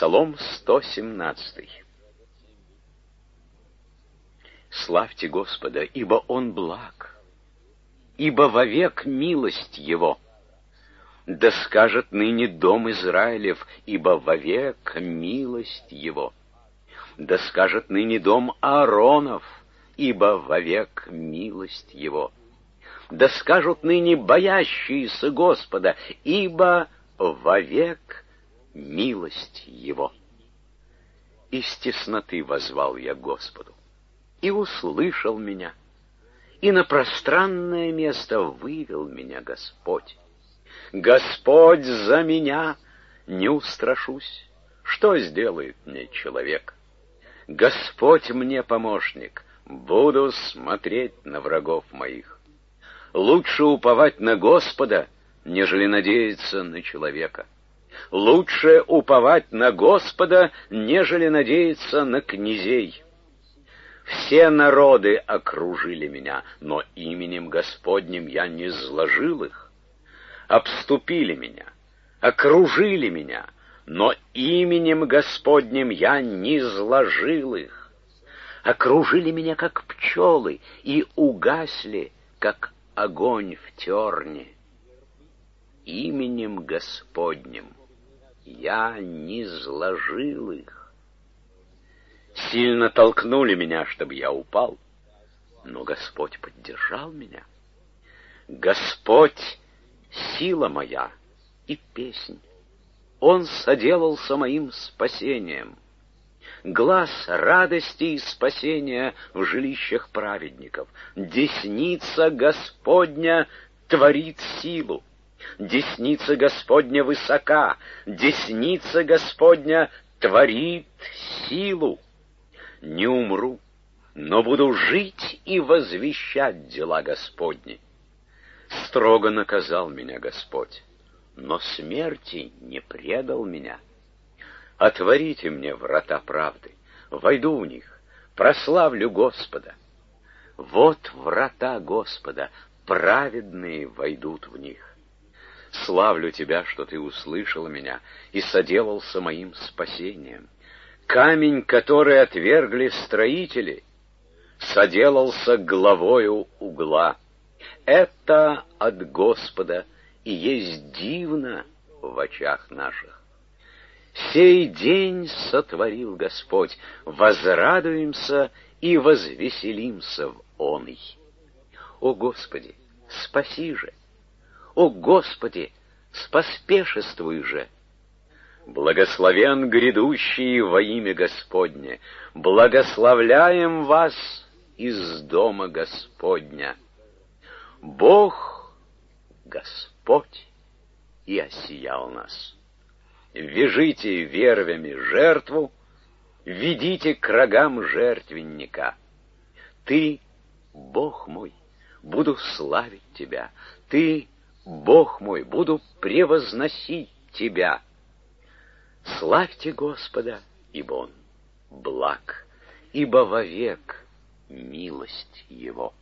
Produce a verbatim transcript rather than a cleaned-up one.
Псалом сто семнадцатый. Славьте Господа, ибо Он благ, ибо вовек милость Его. Да скажет ныне дом Израилев, ибо вовек милость Его. Да скажет ныне дом Ааронов, ибо вовек милость Его. Да скажут ныне боящиеся Господа, ибо вовек милость Его. Из тесноты воззвал я Господу, и услышал меня, и на пространное место вывел меня Господь. Господь за меня, не устрашусь, что сделает мне человек? Господь мне помощник, буду смотреть на врагов моих. Лучше уповать на Господа, нежели надеяться на человека. Лучше уповать на Господа, нежели надеяться на князей. Все народы окружили меня, но именем Господним я не зложил их. Обступили меня, окружили меня, но именем Господним я не зложил их. Окружили меня, как пчелы, и угасли, как огонь в терне. Именем Господним я не зложил их. Сильно толкнули меня, чтобы я упал, но Господь поддержал меня. Господь — сила моя и песнь. Он соделался моим спасением. Глас радости и спасения в жилищах праведников. Десница Господня творит силу. Десница Господня высока. Десница Господня творит силу. Не умру, но буду жить и возвещать дела Господни. Строго наказал меня Господь, но смерти не предал меня. Отворите мне врата правды, войду в них, прославлю Господа. Вот врата Господа, праведные войдут в них. Славлю Тебя, что Ты услышал меня и соделался моим спасением. Камень, который отвергли строители, соделался главою угла. Это от Господа и есть дивно в очах наших. Сей день сотворил Господь, возрадуемся и возвеселимся в оный. О Господи, спаси же! О Господи, споспешествуй же! Благословен грядущий во имя Господне, благословляем вас из дома Господня. Бог, Господь, и осиял нас. Вяжите вервями жертву, ведите к рогам жертвенника. Ты, Бог мой, буду славить Тебя. Ты, Бог мой, буду превозносить Тебя. Славьте Господа, ибо Он благ, ибо вовек милость Его.